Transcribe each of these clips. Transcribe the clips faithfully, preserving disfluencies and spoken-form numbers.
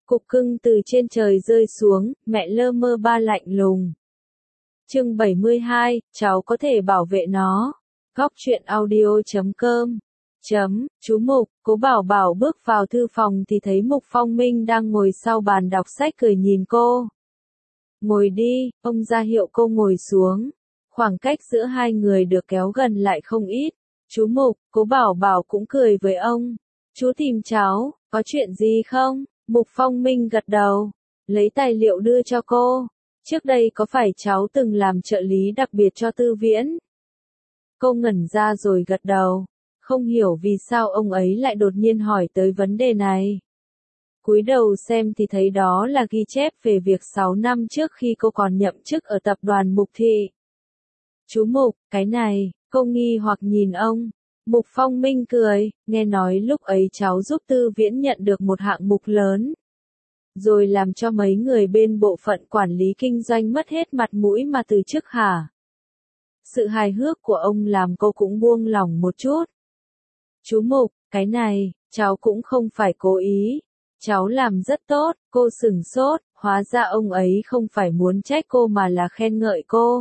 Cục cưng từ trên trời rơi xuống, mẹ lơ mơ ba lạnh lùng. Chương bảy mươi hai, cháu có thể bảo vệ nó. Góc truyện audio chấm com. Chấm, chú Mục, Cố Bảo Bảo bước vào thư phòng thì thấy Mục Phong Minh đang ngồi sau bàn đọc sách cười nhìn cô. Ngồi đi, ông ra hiệu cô ngồi xuống. Khoảng cách giữa hai người được kéo gần lại không ít. Chú Mục, Cố Bảo Bảo cũng cười với ông. Chú tìm cháu, có chuyện gì không? Mục Phong Minh gật đầu, lấy tài liệu đưa cho cô. Trước đây có phải cháu từng làm trợ lý đặc biệt cho Tư Viễn? Cô ngẩn ra rồi gật đầu, không hiểu vì sao ông ấy lại đột nhiên hỏi tới vấn đề này. Cúi đầu xem thì thấy đó là ghi chép về việc sáu năm trước khi cô còn nhậm chức ở tập đoàn Mục Thị. Chú Mục, cái này, cô nghi hoặc nhìn ông. Mục Phong Minh cười, nghe nói lúc ấy cháu giúp Tư Viễn nhận được một hạng mục lớn. Rồi làm cho mấy người bên bộ phận quản lý kinh doanh mất hết mặt mũi mà từ chức hả? Sự hài hước của ông làm cô cũng buông lòng một chút. Chú Mục, cái này, cháu cũng không phải cố ý. Cháu làm rất tốt, cô sửng sốt, hóa ra ông ấy không phải muốn trách cô mà là khen ngợi cô.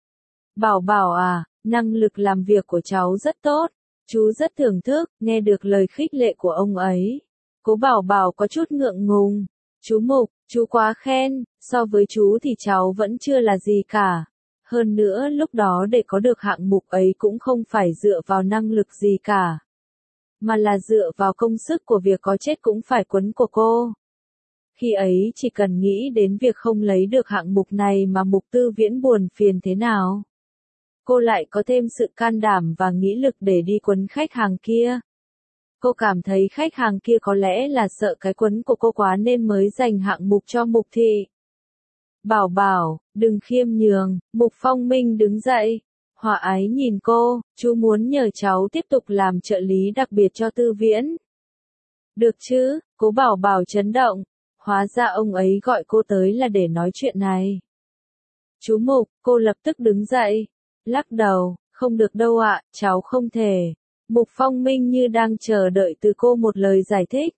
Bảo Bảo à, năng lực làm việc của cháu rất tốt. Chú rất thưởng thức, nghe được lời khích lệ của ông ấy. Cố Bảo Bảo có chút ngượng ngùng. Chú Mục, chú quá khen, so với chú thì cháu vẫn chưa là gì cả. Hơn nữa lúc đó để có được hạng mục ấy cũng không phải dựa vào năng lực gì cả. Mà là dựa vào công sức của việc có chết cũng phải quấn của cô. Khi ấy chỉ cần nghĩ đến việc không lấy được hạng mục này mà Mục Tư Viễn buồn phiền thế nào. Cô lại có thêm sự can đảm và nghĩ lực để đi quấn khách hàng kia. Cô cảm thấy khách hàng kia có lẽ là sợ cái quấn của cô quá nên mới dành hạng mục cho Mục Thị. Bảo Bảo, đừng khiêm nhường, Mục Phong Minh đứng dậy. Hòa ái nhìn cô, chú muốn nhờ cháu tiếp tục làm trợ lý đặc biệt cho Tư Viễn. Được chứ, Cố Bảo Bảo chấn động. Hóa ra ông ấy gọi cô tới là để nói chuyện này. Chú Mục, cô lập tức đứng dậy. Lắc đầu, không được đâu ạ, cháu không thể. Mục Phong Minh như đang chờ đợi từ cô một lời giải thích.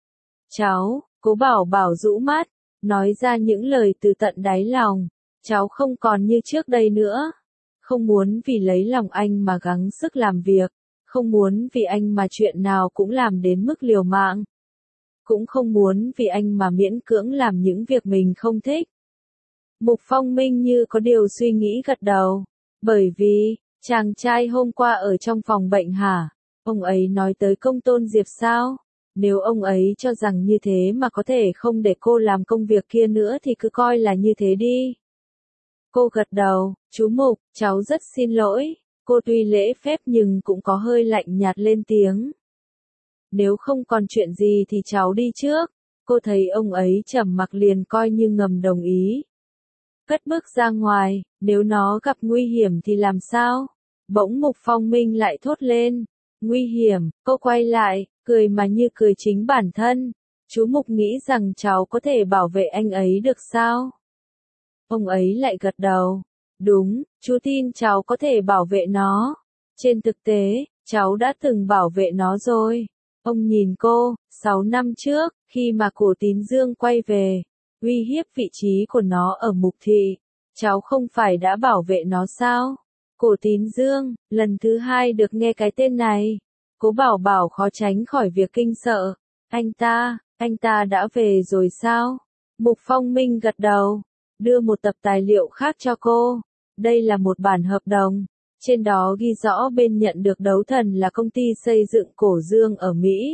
Cháu, Cố Bảo Bảo rũ mắt, nói ra những lời từ tận đáy lòng. Cháu không còn như trước đây nữa. Không muốn vì lấy lòng anh mà gắng sức làm việc. Không muốn vì anh mà chuyện nào cũng làm đến mức liều mạng. Cũng không muốn vì anh mà miễn cưỡng làm những việc mình không thích. Mục Phong Minh như có điều suy nghĩ gật đầu. Bởi vì, chàng trai hôm qua ở trong phòng bệnh hả? Ông ấy nói tới Công Tôn Diệp sao? Nếu ông ấy cho rằng như thế mà có thể không để cô làm công việc kia nữa thì cứ coi là như thế đi. Cô gật đầu, chú Mục, cháu rất xin lỗi. Cô tuy lễ phép nhưng cũng có hơi lạnh nhạt lên tiếng. Nếu không còn chuyện gì thì cháu đi trước. Cô thấy ông ấy trầm mặc liền coi như ngầm đồng ý. Cất bước ra ngoài, nếu nó gặp nguy hiểm thì làm sao? Bỗng Mục Phong Minh lại thốt lên. Nguy hiểm, cô quay lại, cười mà như cười chính bản thân. Chú Mục nghĩ rằng cháu có thể bảo vệ anh ấy được sao? Ông ấy lại gật đầu. Đúng, chú tin cháu có thể bảo vệ nó. Trên thực tế, cháu đã từng bảo vệ nó rồi. Ông nhìn cô, sáu năm trước, khi mà Cổ Tín Dương quay về, uy hiếp vị trí của nó ở Mục Thị. Cháu không phải đã bảo vệ nó sao? Cổ Tín Dương, lần thứ hai được nghe cái tên này. Cố Bảo Bảo khó tránh khỏi việc kinh sợ. Anh ta, anh ta đã về rồi sao? Mục Phong Minh gật đầu, đưa một tập tài liệu khác cho cô. Đây là một bản hợp đồng. Trên đó ghi rõ bên nhận được đấu thần là công ty xây dựng Cổ Dương ở Mỹ.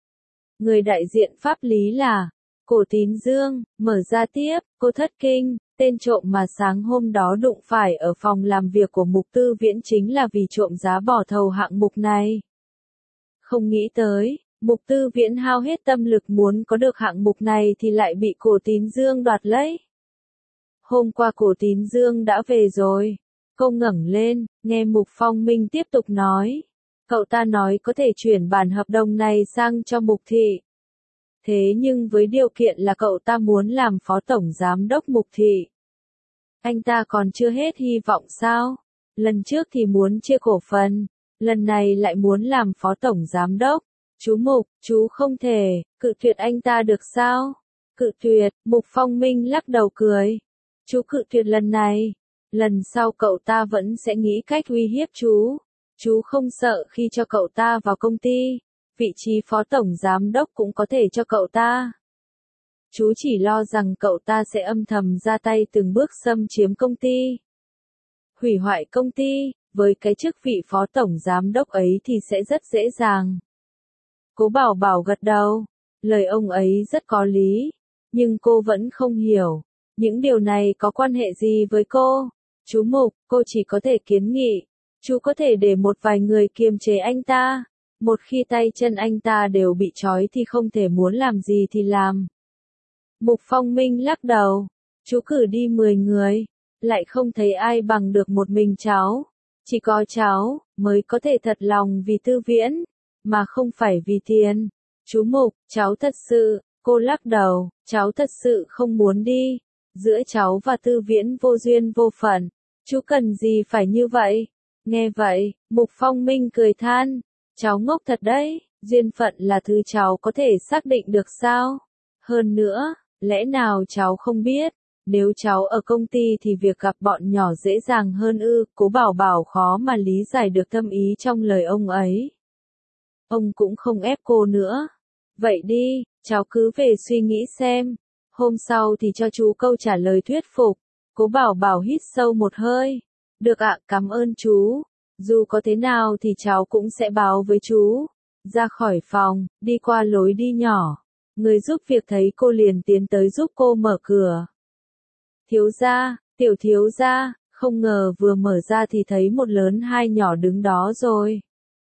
Người đại diện pháp lý là Cổ Tín Dương. Mở ra tiếp, cô thất kinh. Tên trộm mà sáng hôm đó đụng phải ở phòng làm việc của Mục Tư Viễn chính là vì trộm giá bỏ thầu hạng mục này. Không nghĩ tới, Mục Tư Viễn hao hết tâm lực muốn có được hạng mục này thì lại bị Cổ Tín Dương đoạt lấy. Hôm qua Cổ Tín Dương đã về rồi. Cô ngẩng lên, nghe Mục Phong Minh tiếp tục nói. Cậu ta nói có thể chuyển bản hợp đồng này sang cho Mục Thị. Thế nhưng với điều kiện là cậu ta muốn làm phó tổng giám đốc Mục Thị. Anh ta còn chưa hết hy vọng sao? Lần trước thì muốn chia cổ phần, lần này lại muốn làm phó tổng giám đốc. Chú Mục, chú không thể cự tuyệt anh ta được sao? Cự tuyệt, Mục Phong Minh lắc đầu cười. Chú cự tuyệt lần này. Lần sau cậu ta vẫn sẽ nghĩ cách uy hiếp chú. Chú không sợ khi cho cậu ta vào công ty. Vị trí phó tổng giám đốc cũng có thể cho cậu ta. Chú chỉ lo rằng cậu ta sẽ âm thầm ra tay từng bước xâm chiếm công ty. Hủy hoại công ty, với cái chức vị phó tổng giám đốc ấy thì sẽ rất dễ dàng. Cố Bảo Bảo gật đầu, lời ông ấy rất có lý, nhưng cô vẫn không hiểu, những điều này có quan hệ gì với cô? Chú Mục, cô chỉ có thể kiến nghị, chú có thể để một vài người kiềm chế anh ta, một khi tay chân anh ta đều bị trói thì không thể muốn làm gì thì làm. Mục Phong Minh lắc đầu, chú cử đi mười người, lại không thấy ai bằng được một mình cháu, chỉ có cháu mới có thể thật lòng vì Tư Viễn, mà không phải vì tiền. Chú Mục, cháu thật sự, cô lắc đầu, cháu thật sự không muốn đi, giữa cháu và Tư Viễn vô duyên vô phận, chú cần gì phải như vậy? Nghe vậy, Mục Phong Minh cười than, cháu ngốc thật đấy, duyên phận là thứ cháu có thể xác định được sao? Hơn nữa, lẽ nào cháu không biết, nếu cháu ở công ty thì việc gặp bọn nhỏ dễ dàng hơn ư? Cố Bảo Bảo khó mà lý giải được tâm ý trong lời ông ấy. Ông cũng không ép cô nữa. Vậy đi, cháu cứ về suy nghĩ xem. Hôm sau thì cho chú câu trả lời thuyết phục. Cố Bảo Bảo hít sâu một hơi. Được ạ, cảm ơn chú. Dù có thế nào thì cháu cũng sẽ báo với chú. Ra khỏi phòng, đi qua lối đi nhỏ. Người giúp việc thấy cô liền tiến tới giúp cô mở cửa. Thiếu gia, tiểu thiếu gia, không ngờ vừa mở ra thì thấy một lớn hai nhỏ đứng đó rồi.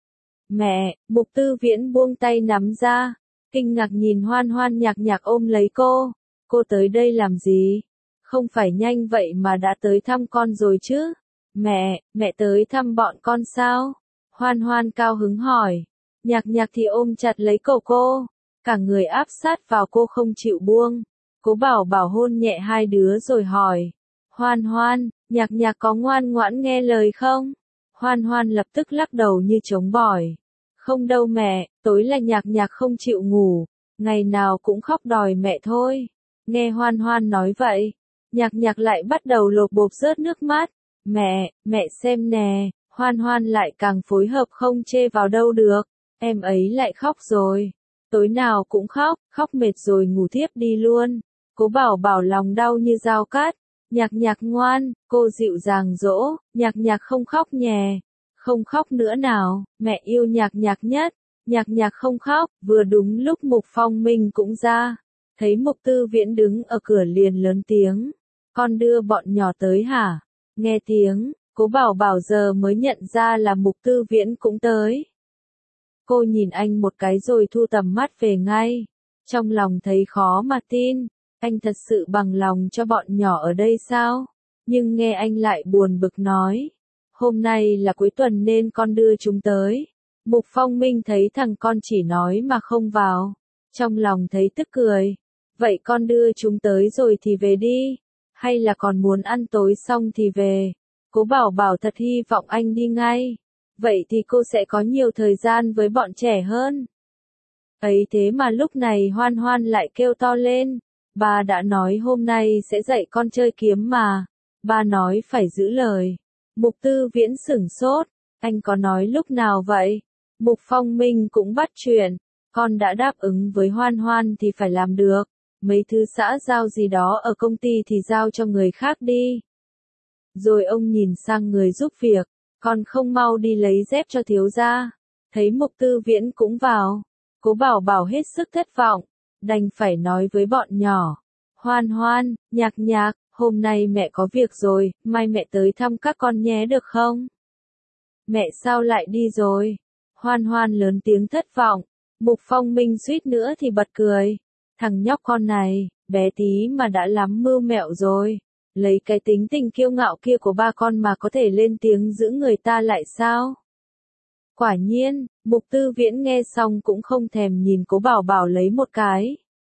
Mẹ, Mục Tư Viễn buông tay nắm ra, kinh ngạc nhìn Hoan Hoan nhạc nhạc ôm lấy cô. Cô tới đây làm gì? Không phải nhanh vậy mà đã tới thăm con rồi chứ? Mẹ, mẹ tới thăm bọn con sao? Hoan Hoan cao hứng hỏi. Nhạc nhạc thì ôm chặt lấy cổ cô, cả người áp sát vào cô không chịu buông. Cố Bảo Bảo hôn nhẹ hai đứa rồi hỏi. Hoan Hoan, nhạc nhạc có ngoan ngoãn nghe lời không? Hoan Hoan lập tức lắc đầu như chống bỏi. Không đâu mẹ, tối là nhạc nhạc không chịu ngủ, ngày nào cũng khóc đòi mẹ thôi. Nghe Hoan Hoan nói vậy, nhạc nhạc lại bắt đầu lột bột rớt nước mắt. Mẹ, mẹ xem nè, Hoan Hoan lại càng phối hợp không chê vào đâu được, em ấy lại khóc rồi. Tối nào cũng khóc, khóc mệt rồi ngủ thiếp đi luôn. Cố Bảo Bảo lòng đau như dao cắt. Nhạc nhạc ngoan, cô dịu dàng dỗ, nhạc nhạc không khóc nhè. Không khóc nữa nào, mẹ yêu nhạc nhạc nhất. Nhạc nhạc không khóc, vừa đúng lúc Mục Phong Minh cũng ra. Thấy Mục Tư Viễn đứng ở cửa liền lớn tiếng. Con đưa bọn nhỏ tới hả? Nghe tiếng, Cố Bảo Bảo giờ mới nhận ra là Mục Tư Viễn cũng tới. Cô nhìn anh một cái rồi thu tầm mắt về ngay. Trong lòng thấy khó mà tin. Anh thật sự bằng lòng cho bọn nhỏ ở đây sao? Nhưng nghe anh lại buồn bực nói. Hôm nay là cuối tuần nên con đưa chúng tới. Mục Phong Minh thấy thằng con chỉ nói mà không vào. Trong lòng thấy tức cười. Vậy con đưa chúng tới rồi thì về đi. Hay là còn muốn ăn tối xong thì về. Cố Bảo Bảo thật hy vọng anh đi ngay. Vậy thì cô sẽ có nhiều thời gian với bọn trẻ hơn. Ấy thế mà lúc này Hoan Hoan lại kêu to lên. Ba đã nói hôm nay sẽ dạy con chơi kiếm mà. Ba nói phải giữ lời. Mục Tư Viễn sửng sốt. Anh có nói lúc nào vậy? Mục Phong Minh cũng bắt chuyện. Con đã đáp ứng với Hoan Hoan thì phải làm được. Mấy thứ xã giao gì đó ở công ty thì giao cho người khác đi. Rồi ông nhìn sang người giúp việc. Con không mau đi lấy dép cho thiếu gia. Thấy Mục Tư Viễn cũng vào. Cố Bảo Bảo hết sức thất vọng. Đành phải nói với bọn nhỏ. Hoan Hoan, nhạc nhạc, hôm nay mẹ có việc rồi, mai mẹ tới thăm các con nhé được không? Mẹ sao lại đi rồi? Hoan Hoan lớn tiếng thất vọng. Mục Phong Minh suýt nữa thì bật cười. Thằng nhóc con này, bé tí mà đã lắm mưu mẹo rồi. Lấy cái tính tình kiêu ngạo kia của ba con mà có thể lên tiếng giữ người ta lại sao? Quả nhiên, Mục Tư Viễn nghe xong cũng không thèm nhìn Cố Bảo Bảo lấy một cái.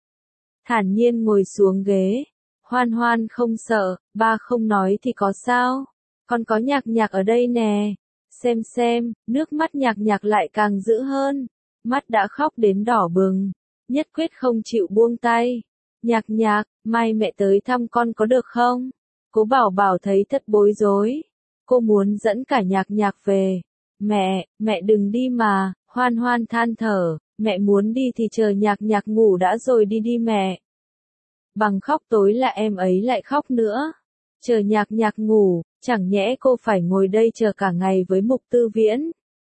Thản nhiên ngồi xuống ghế. Hoan Hoan không sợ, ba không nói thì có sao? Con có nhạc nhạc ở đây nè. Xem xem, nước mắt nhạc nhạc lại càng dữ hơn. Mắt đã khóc đến đỏ bừng. Nhất quyết không chịu buông tay. Nhạc nhạc, mai mẹ tới thăm con có được không? Cố Bảo Bảo thấy thật bối rối. Cô muốn dẫn cả nhạc nhạc về. Mẹ, mẹ đừng đi mà, Hoan Hoan than thở, mẹ muốn đi thì chờ nhạc nhạc ngủ đã rồi đi đi mẹ. Bằng khóc tối là em ấy lại khóc nữa. Chờ nhạc nhạc ngủ, chẳng nhẽ cô phải ngồi đây chờ cả ngày với Mục Tư Viễn.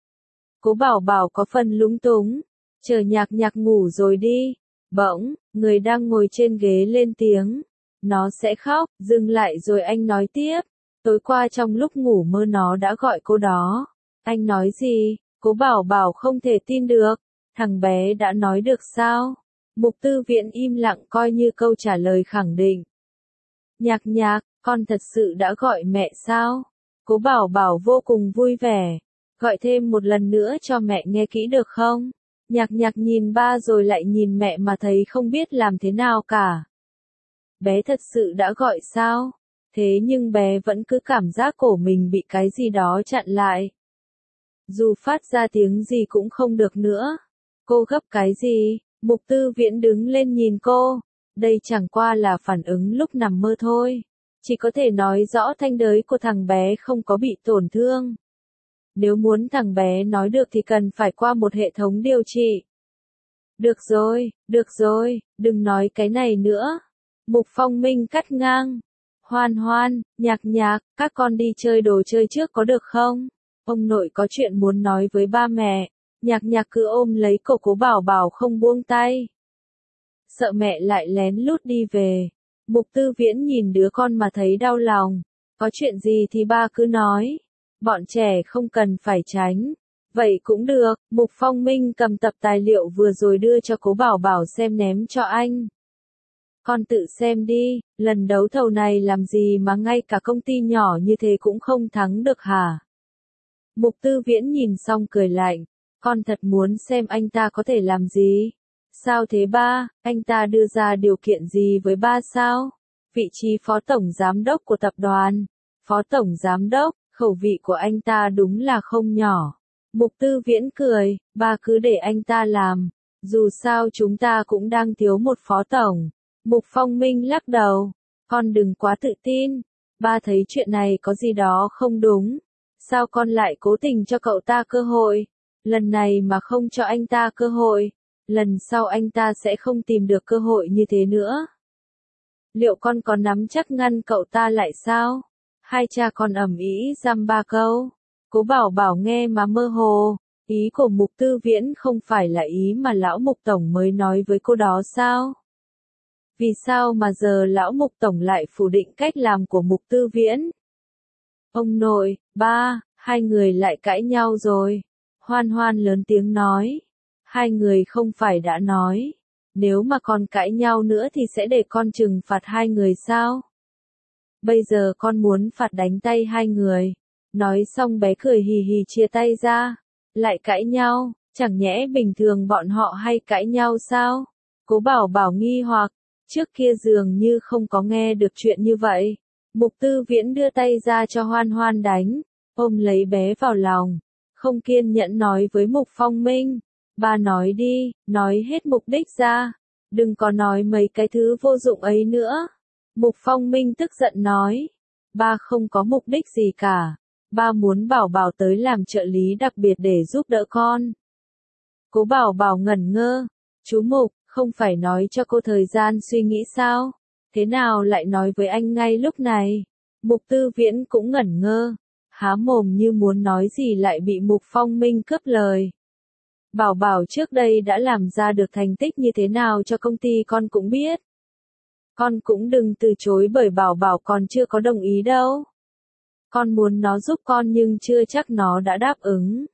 Cố Bảo Bảo có phần lúng túng. Chờ nhạc nhạc ngủ rồi đi. Bỗng, người đang ngồi trên ghế lên tiếng. Nó sẽ khóc, dừng lại rồi anh nói tiếp. Tối qua trong lúc ngủ mơ nó đã gọi cô đó. Anh nói gì? Cố Bảo Bảo không thể tin được. Thằng bé đã nói được sao? Mục Tư Viễn im lặng coi như câu trả lời khẳng định. Nhạc nhạc, con thật sự đã gọi mẹ sao? Cố Bảo Bảo vô cùng vui vẻ. Gọi thêm một lần nữa cho mẹ nghe kỹ được không? Nhạc nhạc nhìn ba rồi lại nhìn mẹ mà thấy không biết làm thế nào cả. Bé thật sự đã gọi sao? Thế nhưng bé vẫn cứ cảm giác cổ mình bị cái gì đó chặn lại. Dù phát ra tiếng gì cũng không được nữa. Cô gấp cái gì? Mục Tư Viễn đứng lên nhìn cô. Đây chẳng qua là phản ứng lúc nằm mơ thôi. Chỉ có thể nói rõ thanh đới của thằng bé không có bị tổn thương. Nếu muốn thằng bé nói được thì cần phải qua một hệ thống điều trị. Được rồi, được rồi, đừng nói cái này nữa. Mục Phong Minh cắt ngang. Hoan Hoan, nhạc nhạc, các con đi chơi đồ chơi trước có được không? Ông nội có chuyện muốn nói với ba mẹ. Nhạc nhạc cứ ôm lấy cổ Cố Bảo Bảo không buông tay. Sợ mẹ lại lén lút đi về. Mục Tư Viễn nhìn đứa con mà thấy đau lòng. Có chuyện gì thì ba cứ nói. Bọn trẻ không cần phải tránh. Vậy cũng được, Mục Phong Minh cầm tập tài liệu vừa rồi đưa cho Cố Bảo Bảo xem ném cho anh. Con tự xem đi, lần đấu thầu này làm gì mà ngay cả công ty nhỏ như thế cũng không thắng được hả? Mục Tư Viễn nhìn xong cười lạnh. Con thật muốn xem anh ta có thể làm gì? Sao thế ba, anh ta đưa ra điều kiện gì với ba sao? Vị trí phó tổng giám đốc của tập đoàn. Phó tổng giám đốc, khẩu vị của anh ta đúng là không nhỏ. Mục Tư Viễn cười, ba cứ để anh ta làm. Dù sao chúng ta cũng đang thiếu một phó tổng. Mục Phong Minh lắc đầu. Con đừng quá tự tin. Ba thấy chuyện này có gì đó không đúng. Sao con lại cố tình cho cậu ta cơ hội? Lần này mà không cho anh ta cơ hội, lần sau anh ta sẽ không tìm được cơ hội như thế nữa. Liệu con có nắm chắc ngăn cậu ta lại sao? Hai cha con ầm ĩ dăm ba câu. Cố Bảo Bảo nghe mà mơ hồ. Ý của Mục Tư Viễn không phải là ý mà lão Mục Tổng mới nói với cô đó sao? Vì sao mà giờ lão Mục Tổng lại phủ định cách làm của Mục Tư Viễn? Ông nội, ba, hai người lại cãi nhau rồi. Hoan Hoan lớn tiếng nói. Hai người không phải đã nói. Nếu mà còn cãi nhau nữa thì sẽ để con trừng phạt hai người sao? Bây giờ con muốn phạt đánh tay hai người. Nói xong bé cười hì hì chia tay ra. Lại cãi nhau, chẳng nhẽ bình thường bọn họ hay cãi nhau sao? Cố Bảo Bảo nghi hoặc. Trước kia dường như không có nghe được chuyện như vậy. Mục Tư Viễn đưa tay ra cho Hoan Hoan đánh. Ôm lấy bé vào lòng. Không kiên nhẫn nói với Mục Phong Minh. Ba nói đi, nói hết mục đích ra. Đừng có nói mấy cái thứ vô dụng ấy nữa. Mục Phong Minh tức giận nói. Ba không có mục đích gì cả. Ba muốn Bảo Bảo tới làm trợ lý đặc biệt để giúp đỡ con. Cố Bảo Bảo ngẩn ngơ. Chú Mục, không phải nói cho cô thời gian suy nghĩ sao? Thế nào lại nói với anh ngay lúc này? Mục Tư Viễn cũng ngẩn ngơ. Há mồm như muốn nói gì lại bị Mục Phong Minh cướp lời. Bảo Bảo trước đây đã làm ra được thành tích như thế nào cho công ty con cũng biết. Con cũng đừng từ chối bởi Bảo Bảo còn chưa có đồng ý đâu. Con muốn nó giúp con nhưng chưa chắc nó đã đáp ứng.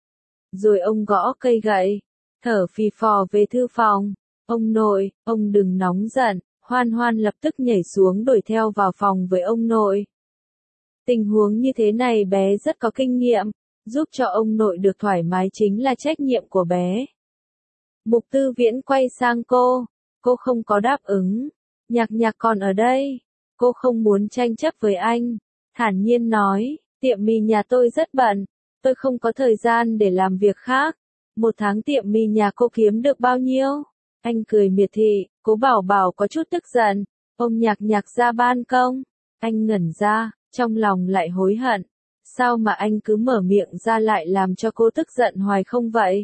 Rồi ông gõ cây gậy, thở phì phò về thư phòng. Ông nội, ông đừng nóng giận. Hoan Hoan lập tức nhảy xuống đuổi theo vào phòng với ông nội. Tình huống như thế này bé rất có kinh nghiệm, giúp cho ông nội được thoải mái chính là trách nhiệm của bé. Mục Tư Viễn quay sang cô, cô không có đáp ứng. Nhạc nhạc còn ở đây, cô không muốn tranh chấp với anh, thản nhiên nói, tiệm mì nhà tôi rất bận, tôi không có thời gian để làm việc khác. Một tháng tiệm mì nhà cô kiếm được bao nhiêu? Anh cười miệt thị, Cố Bảo Bảo có chút tức giận, ôm Nhạc Nhạc ra ban công. Anh ngẩn ra, trong lòng lại hối hận. Sao mà anh cứ mở miệng ra lại làm cho cô tức giận hoài không vậy?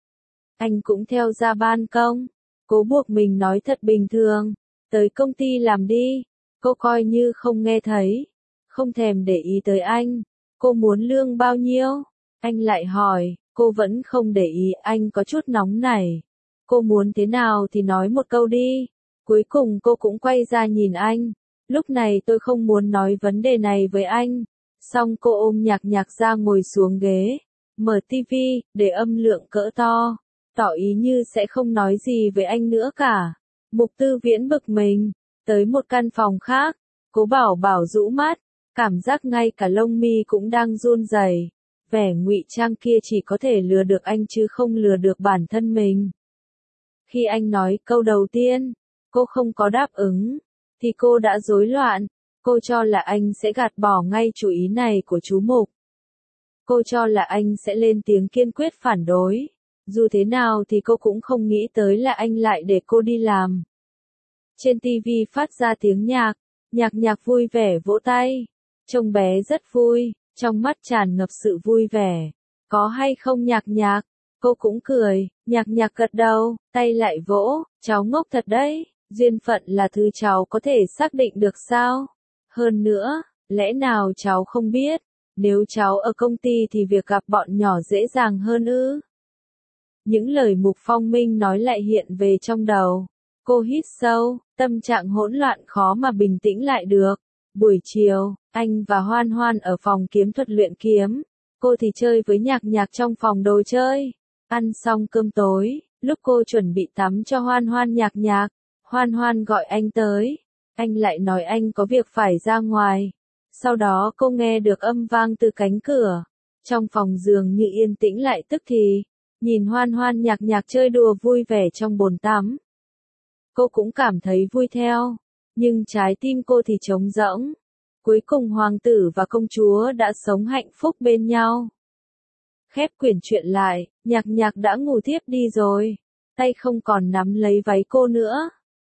Anh cũng theo ra ban công. Cố buộc mình nói thật bình thường. Tới công ty làm đi. Cô coi như không nghe thấy. Không thèm để ý tới anh. Cô muốn lương bao nhiêu? Anh lại hỏi. Cô vẫn không để ý, anh có chút nóng nảy. Cô muốn thế nào thì nói một câu đi. Cuối cùng cô cũng quay ra nhìn anh. Lúc này tôi không muốn nói vấn đề này với anh. Xong cô ôm Nhạc Nhạc ra ngồi xuống ghế. Mở tivi, để âm lượng cỡ to. Tỏ ý như sẽ không nói gì với anh nữa cả. Mục Tư Viễn bực mình. Tới một căn phòng khác. Cố Bảo Bảo rũ mắt. Cảm giác ngay cả lông mi cũng đang run rẩy. Vẻ ngụy trang kia chỉ có thể lừa được anh chứ không lừa được bản thân mình. Khi anh nói câu đầu tiên, cô không có đáp ứng, thì cô đã rối loạn. Cô cho là anh sẽ gạt bỏ ngay chủ ý này của chú Mục. Cô cho là anh sẽ lên tiếng kiên quyết phản đối. Dù thế nào thì cô cũng không nghĩ tới là anh lại để cô đi làm. Trên tivi phát ra tiếng nhạc, Nhạc Nhạc vui vẻ vỗ tay. Trông bé rất vui, trong mắt tràn ngập sự vui vẻ. Có hay không Nhạc Nhạc? Cô cũng cười, Nhạc Nhạc gật đầu, tay lại vỗ, cháu ngốc thật đấy, duyên phận là thứ cháu có thể xác định được sao? Hơn nữa, lẽ nào cháu không biết, nếu cháu ở công ty thì việc gặp bọn nhỏ dễ dàng hơn ư? Những lời Mục Phong Minh nói lại hiện về trong đầu. Cô hít sâu, tâm trạng hỗn loạn khó mà bình tĩnh lại được. Buổi chiều, anh và Hoan Hoan ở phòng kiếm thuật luyện kiếm. Cô thì chơi với Nhạc Nhạc trong phòng đồ chơi. Ăn xong cơm tối, lúc cô chuẩn bị tắm cho Hoan Hoan Nhạc Nhạc, Hoan Hoan gọi anh tới. Anh lại nói anh có việc phải ra ngoài. Sau đó cô nghe được âm vang từ cánh cửa. Trong phòng giường như yên tĩnh lại tức thì. Nhìn Hoan Hoan Nhạc Nhạc chơi đùa vui vẻ trong bồn tắm. Cô cũng cảm thấy vui theo. Nhưng trái tim cô thì trống rỗng. Cuối cùng hoàng tử và công chúa đã sống hạnh phúc bên nhau. Khép quyển truyện lại, Nhạc Nhạc đã ngủ thiếp đi rồi. Tay không còn nắm lấy váy cô nữa.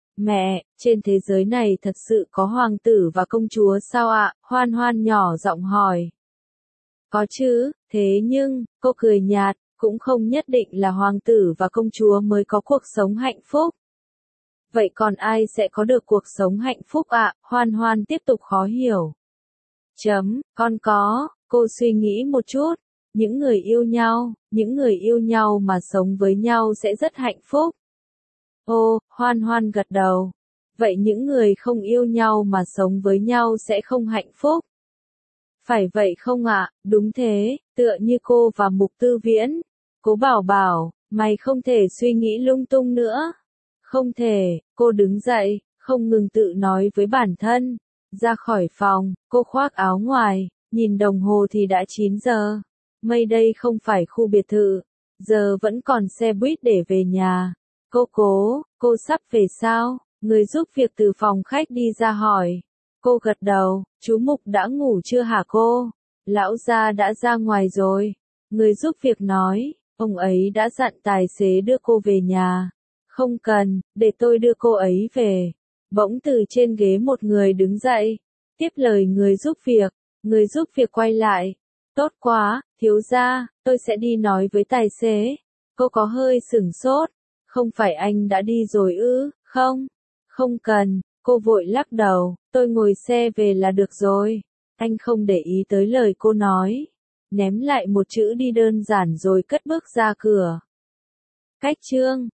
Mẹ, trên thế giới này thật sự có hoàng tử và công chúa sao ạ? Hoan Hoan nhỏ giọng hỏi. Có chứ, thế nhưng, cô cười nhạt, cũng không nhất định là hoàng tử và công chúa mới có cuộc sống hạnh phúc. Vậy còn ai sẽ có được cuộc sống hạnh phúc ạ? Hoan Hoan tiếp tục khó hiểu. Chấm, con có, cô suy nghĩ một chút. Những người yêu nhau, những người yêu nhau mà sống với nhau sẽ rất hạnh phúc. Ô, Hoan Hoan gật đầu. Vậy những người không yêu nhau mà sống với nhau sẽ không hạnh phúc. Phải vậy không ạ? Đúng thế, tựa như cô và Mục Tư Viễn. Cố Bảo Bảo, mày không thể suy nghĩ lung tung nữa. Không thể, cô đứng dậy, không ngừng tự nói với bản thân. Ra khỏi phòng, cô khoác áo ngoài, nhìn đồng hồ thì đã chín giờ. Mây đây không phải khu biệt thự, giờ vẫn còn xe buýt để về nhà. Cô cố, cô sắp về sao? Người giúp việc từ phòng khách đi ra hỏi. Cô gật đầu, chú Mục đã ngủ chưa hả cô? Lão gia đã ra ngoài rồi. Người giúp việc nói, ông ấy đã dặn tài xế đưa cô về nhà. Không cần, để tôi đưa cô ấy về. Bỗng từ trên ghế một người đứng dậy. Tiếp lời người giúp việc, người giúp việc quay lại. Tốt quá, thiếu gia, tôi sẽ đi nói với tài xế. Cô có hơi sửng sốt. Không phải anh đã đi rồi ư? Không, không cần, cô vội lắc đầu, tôi ngồi xe về là được rồi. Anh không để ý tới lời cô nói. Ném lại một chữ đi đơn giản rồi cất bước ra cửa. Cách chương